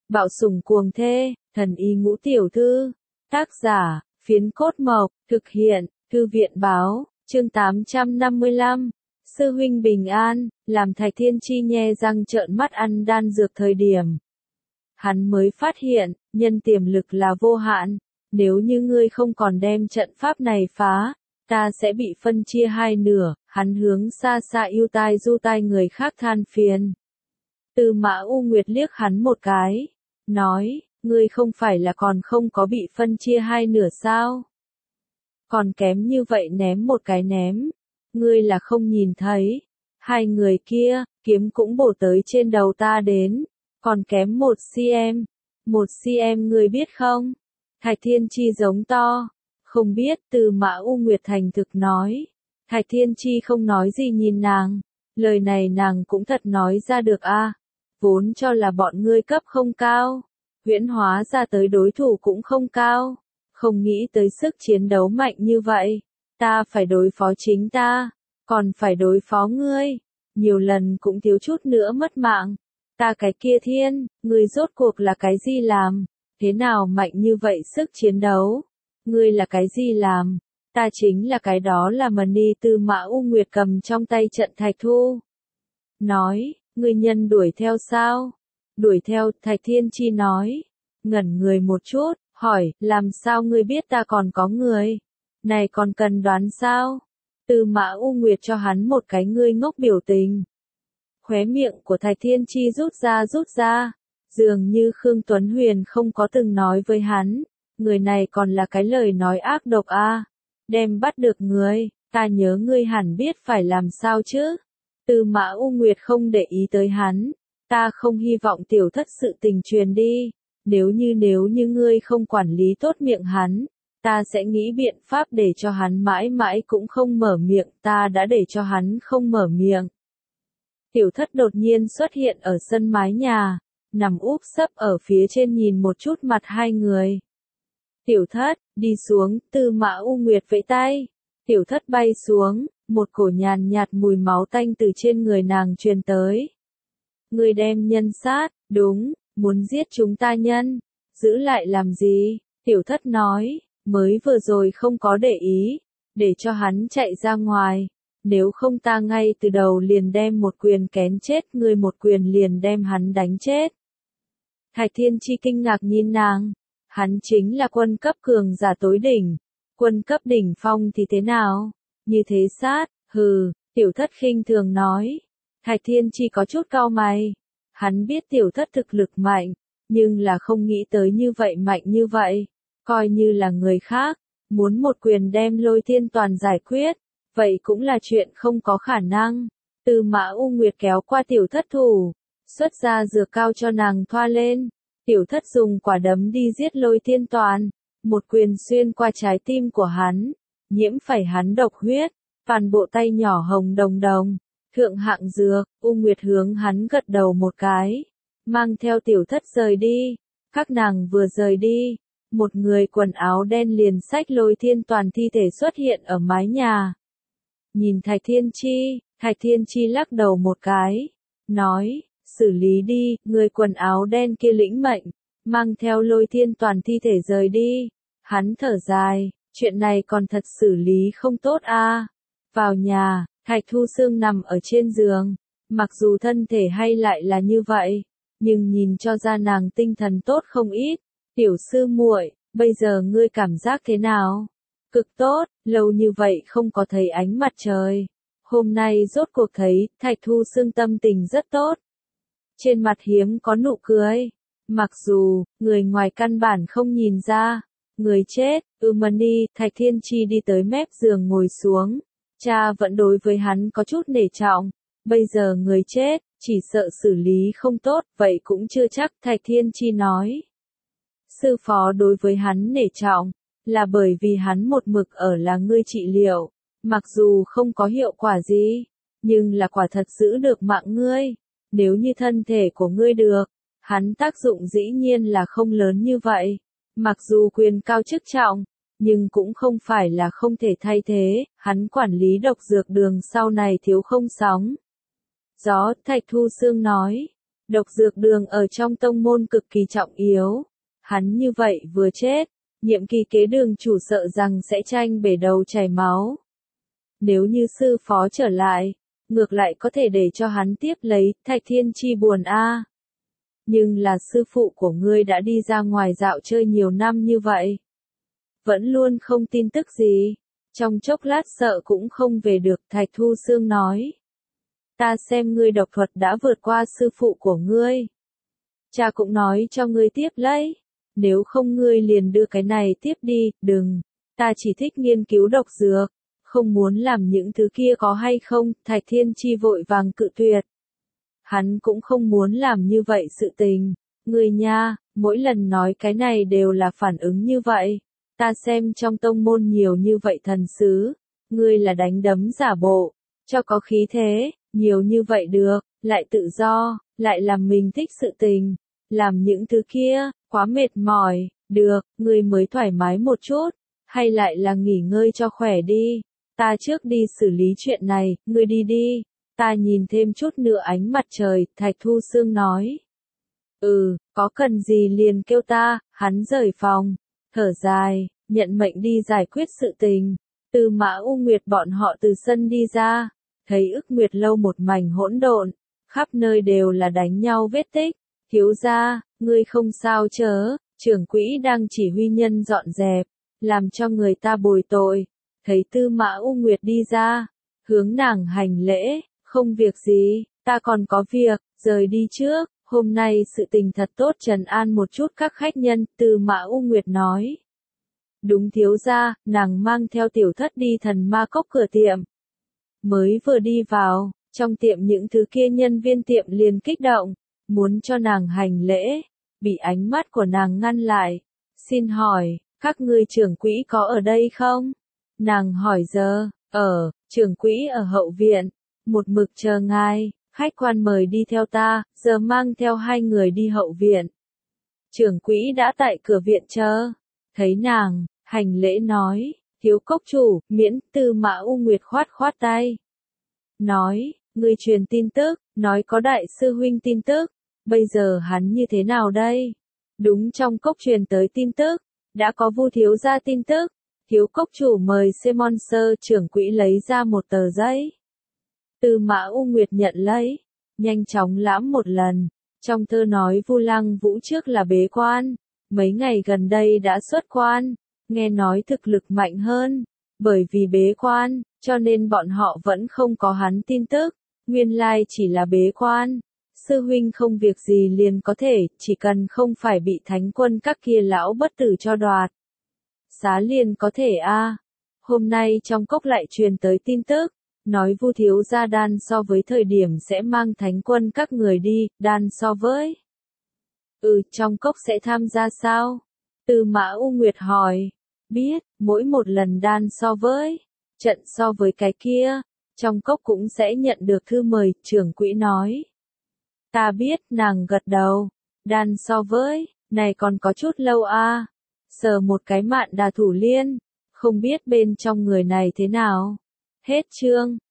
Bạo sủng cuồng thê, thần y ngũ tiểu thư. Tác giả, Phiến Cốt Mộc, thực hiện, Thư viện báo, chương 855. Sư huynh bình an, làm Thạch Thiên Chi nhe răng trợn mắt ăn đan dược thời điểm. Hắn mới phát hiện, nhân tiềm lực là vô hạn, nếu như ngươi không còn đem trận pháp này phá, ta sẽ bị phân chia hai nửa. Hắn hướng xa xa yêu tai du tai người khác than phiền. Tư Mã U Nguyệt liếc hắn một cái, nói, ngươi không phải là còn không có bị phân chia hai nửa sao? Còn kém như vậy ném một cái ném, ngươi là không nhìn thấy, hai người kia, kiếm cũng bổ tới trên đầu ta đến, còn kém 1 cm, 1 cm ngươi biết không? Thạch Thiên Chi giống to, không biết. Tư Mã U Nguyệt thành thực nói. Thạch Thiên Chi không nói gì nhìn nàng, lời này nàng cũng thật nói ra được a. Vốn cho là bọn ngươi cấp không cao, huyễn hóa ra tới đối thủ cũng không cao, không nghĩ tới sức chiến đấu mạnh như vậy, ta phải đối phó chính ta, còn phải đối phó ngươi, nhiều lần cũng thiếu chút nữa mất mạng, ta cái kia thiên, ngươi rốt cuộc là cái gì làm, thế nào mạnh như vậy sức chiến đấu, ngươi là cái gì làm, ta chính là cái đó là Mani. Tư Mã U Nguyệt cầm trong tay trận thạch thu, nói, ngươi nhân đuổi theo sao? Đuổi theo. Thạch Thiên Chi nói, ngẩn người một chút, hỏi, làm sao ngươi biết ta còn có người? Này còn cần đoán sao? Tư Mã U Nguyệt cho hắn một cái ngươi ngốc biểu tình. Khóe miệng của Thạch Thiên Chi rút ra, dường như Khương Tuấn Huyền không có từng nói với hắn, người này còn là cái lời nói ác độc a. Đem bắt được người, ta nhớ ngươi hẳn biết phải làm sao chứ? Tư Mã U Nguyệt không để ý tới hắn, ta không hy vọng tiểu thất sự tình truyền đi, nếu như ngươi không quản lý tốt miệng hắn, ta sẽ nghĩ biện pháp để cho hắn mãi mãi cũng không mở miệng, ta đã để cho hắn không mở miệng. Tiểu thất đột nhiên xuất hiện ở sân mái nhà, nằm úp sấp ở phía trên nhìn một chút mặt hai người. Tiểu thất, đi xuống. Tư Mã U Nguyệt vẫy tay, tiểu thất bay xuống, một cổ nhàn nhạt mùi máu tanh từ trên người nàng truyền tới. Ngươi đem nhân sát, đúng, muốn giết chúng ta nhân, giữ lại làm gì? Tiểu thất nói, mới vừa rồi không có để ý, để cho hắn chạy ra ngoài, nếu không ta ngay từ đầu liền đem một quyền kén chết ngươi, một quyền liền đem hắn đánh chết. Thạch Thiên Chi kinh ngạc nhìn nàng, hắn chính là quân cấp cường giả tối đỉnh, quân cấp đỉnh phong thì thế nào? Như thế sát, hừ. Tiểu thất khinh thường nói. Thạch Thiên Chi có chút cau mày, hắn biết tiểu thất thực lực mạnh, nhưng là không nghĩ tới như vậy mạnh như vậy, coi như là người khác, muốn một quyền đem Lôi Thiên Toàn giải quyết, vậy cũng là chuyện không có khả năng. Tư Mã U Nguyệt kéo qua tiểu thất thủ, xuất ra dược cao cho nàng thoa lên, tiểu thất dùng quả đấm đi giết Lôi Thiên Toàn, một quyền xuyên qua trái tim của hắn, nhiễm phải hắn độc huyết, toàn bộ tay nhỏ hồng đồng đồng. Thượng hạng dược. U Nguyệt hướng hắn gật đầu một cái, mang theo tiểu thất rời đi. Các nàng vừa rời đi, một người quần áo đen liền xách Lôi Thiên Toàn thi thể xuất hiện ở mái nhà. Nhìn Thạch Thiên Chi lắc đầu một cái, nói, xử lý đi. Người quần áo đen kia lĩnh mệnh, mang theo Lôi Thiên Toàn thi thể rời đi. Hắn thở dài, chuyện này còn thật xử lý không tốt a. Vào nhà, Thạch Thu Sương nằm ở trên giường, mặc dù thân thể hay lại là như vậy, nhưng nhìn cho ra nàng tinh thần tốt không ít. Tiểu sư muội, bây giờ ngươi cảm giác thế nào? Cực tốt, lâu như vậy không có thấy ánh mặt trời. Hôm nay rốt cuộc thấy. Thạch Thu Sương tâm tình rất tốt. Trên mặt hiếm có nụ cười. Mặc dù, người ngoài căn bản không nhìn ra. Người chết. Mani. Thạch Thiên Chi đi tới mép giường ngồi xuống. Cha vẫn đối với hắn có chút nể trọng, bây giờ người chết, chỉ sợ xử lý không tốt, vậy cũng chưa chắc. Thạch Thiên Chi nói. Sư phó đối với hắn nể trọng, là bởi vì hắn một mực ở là ngươi trị liệu, mặc dù không có hiệu quả gì, nhưng là quả thật giữ được mạng ngươi, nếu như thân thể của ngươi được, hắn tác dụng dĩ nhiên là không lớn như vậy, mặc dù quyền cao chức trọng, nhưng cũng không phải là không thể thay thế, hắn quản lý độc dược đường sau này thiếu không sóng. Gió. Thạch Thu Sương nói, Độc dược đường ở trong tông môn cực kỳ trọng yếu. Hắn như vậy vừa chết, nhiệm kỳ kế đường chủ sợ rằng sẽ tranh bể đầu chảy máu. Nếu như sư phó trở lại, ngược lại có thể để cho hắn tiếp lấy, Thạch Thiên Chi buồn a. Nhưng là sư phụ của ngươi đã đi ra ngoài dạo chơi nhiều năm như vậy. Vẫn luôn không tin tức gì. Trong chốc lát sợ cũng không về được, Thạch Thu Sương nói. Ta xem ngươi độc thuật đã vượt qua sư phụ của ngươi. Cha cũng nói cho ngươi tiếp lấy. Nếu không ngươi liền đưa cái này tiếp đi, đừng. Ta chỉ thích nghiên cứu độc dược. Không muốn làm những thứ kia có hay không, Thạch Thiên Chi vội vàng cự tuyệt. Hắn cũng không muốn làm như vậy sự tình. Ngươi nha, mỗi lần nói cái này đều là phản ứng như vậy. Ta xem trong tông môn nhiều như vậy thần sứ. Ngươi là đánh đấm giả bộ, cho có khí thế, nhiều như vậy được, lại tự do, lại làm mình thích sự tình. Làm những thứ kia, quá mệt mỏi, được, ngươi mới thoải mái một chút, hay lại là nghỉ ngơi cho khỏe đi. Ta trước đi xử lý chuyện này, ngươi đi đi. Ta nhìn thêm chút nữa ánh mặt trời, Thạch Thu Sương nói. Có cần gì liền kêu ta, hắn rời phòng, thở dài, nhận mệnh đi giải quyết sự tình. Từ Mã U Nguyệt bọn họ từ sân đi ra, thấy Ức Nguyệt lâu một mảnh hỗn độn, khắp nơi đều là đánh nhau vết tích. Thiếu gia, ngươi không sao chớ, trưởng quỹ đang chỉ huy nhân dọn dẹp, làm cho người ta bồi tội. Thấy Tư Mã U Nguyệt đi ra, hướng nàng hành lễ, không việc gì, ta còn có việc, rời đi trước, hôm nay sự tình thật tốt trấn an một chút các khách nhân, Tư Mã U Nguyệt nói. Đúng thiếu gia, nàng mang theo tiểu thất đi Thần Ma Cốc cửa tiệm. Mới vừa đi vào, trong tiệm những thứ kia nhân viên tiệm liền kích động, muốn cho nàng hành lễ, bị ánh mắt của nàng ngăn lại. Xin hỏi, các ngươi trưởng quỹ có ở đây không? Nàng hỏi giờ, trưởng quỹ ở hậu viện, một mực chờ ngài, khách quan mời đi theo ta, giờ mang theo hai người đi hậu viện. Trưởng quỹ đã tại cửa viện chờ, thấy nàng, hành lễ nói, thiếu cốc chủ, miễn. Tư Mã U Nguyệt khoát khoát tay. Nói, ngươi truyền tin tức, nói có đại sư huynh tin tức, bây giờ hắn như thế nào đây? Đúng trong cốc truyền tới tin tức, đã có Vu thiếu gia tin tức. Thiếu cốc chủ mời Simon Sơ, trưởng quỹ lấy ra một tờ giấy. Tư Mã U Nguyệt nhận lấy, nhanh chóng lãm một lần. Trong thơ nói Vu Lăng Vũ trước là bế quan, mấy ngày gần đây đã xuất quan, nghe nói thực lực mạnh hơn. Bởi vì bế quan, cho nên bọn họ vẫn không có hắn tin tức. Nguyên lai chỉ là bế quan. Sư huynh không việc gì liền có thể, chỉ cần không phải bị thánh quân các kia lão bất tử cho đoạt. Xá liền có thể a. Hôm nay trong cốc lại truyền tới tin tức, nói Vu thiếu gia đan so với thời điểm sẽ mang thánh quân các người đi, đan so với. Trong cốc sẽ tham gia sao? Tư Mã U Nguyệt hỏi. Biết, mỗi một lần đan so với, trận so với cái kia, trong cốc cũng sẽ nhận được thư mời, trưởng quỹ nói. Ta biết, nàng gật đầu, đan so với, này còn có chút lâu a. Sờ một cái Mạn Đà thủ liên, không biết bên trong người này thế nào. Hết chương.